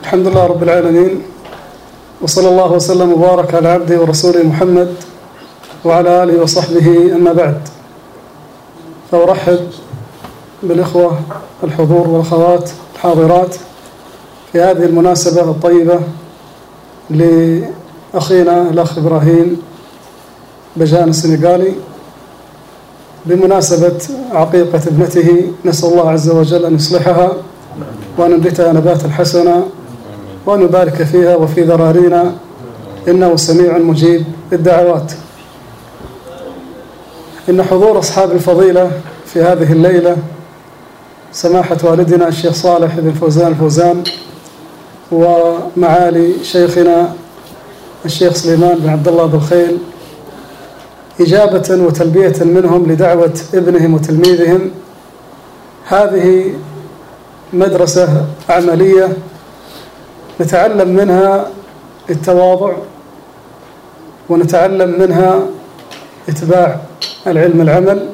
الحمد لله رب العالمين، وصلى الله وسلم وبارك على عبده ورسوله محمد وعلى آله وصحبه. أما بعد، فأرحب بالإخوة الحضور والأخوات الحاضرات في هذه المناسبة الطيبة لأخينا الأخ إبراهيم بجان السنغالي بمناسبة عقيقة ابنته. نسأل الله عز وجل أن يصلحها وأن ينبتها نباتا حسنا وأن يبارك فيها وفي ذرارينا، إنه سميع مجيب الدعوات. إن حضور أصحاب الفضيلة في هذه الليلة سماحة والدنا الشيخ صالح بن فوزان الفوزان، ومعالي شيخنا الشيخ سليمان بن عبد الله بالخيل، إجابة وتلبية منهم لدعوة ابنهم وتلميذهم. هذه مدرسة عملية نتعلم منها التواضع، ونتعلم منها اتباع العلم العمل.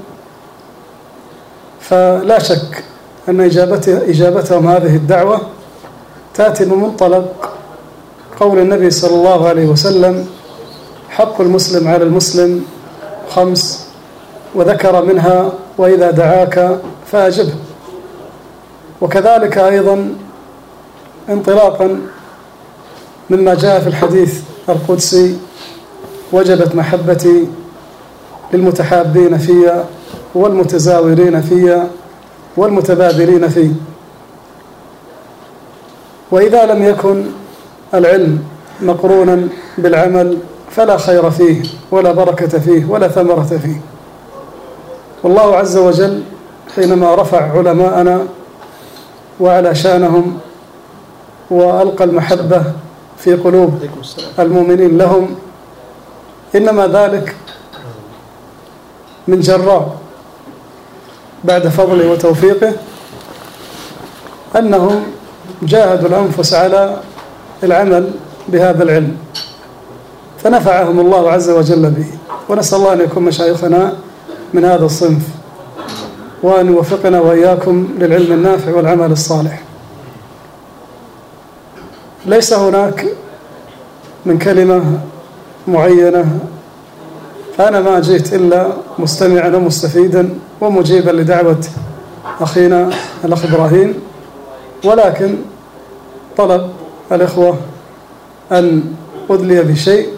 فلا شك أن إجابتهم هذه الدعوة تأتي من منطلق قول النبي صلى الله عليه وسلم: حق المسلم على المسلم 5، وذكر منها: وإذا دعاك فأجبه. وكذلك أيضا انطلاقا مما جاء في الحديث القدسي: وجبت محبتي للمتحابين فيا والمتزاورين فيا والمتبادلين في. وإذا لم يكن العلم مقرونا بالعمل فلا خير فيه ولا بركة فيه ولا ثمرة فيه. والله عز وجل حينما رفع علماءنا وعلى شانهم وألقى المحبة في قلوب المؤمنين لهم، إنما ذلك من جراء بعد فضله وتوفيقه أنهم جاهدوا الأنفس على العمل بهذا العلم، فنفعهم الله عز وجل به. ونسأل الله أن يكون مشايخنا من هذا الصنف، وأن يوفقنا وإياكم للعلم النافع والعمل الصالح. ليس هناك من كلمة معينة، فأنا ما جئت إلا مستمعا ومستفيدا ومجيبا لدعوة أخينا الأخ إبراهيم، ولكن طلب الإخوة أن أدلي بشيء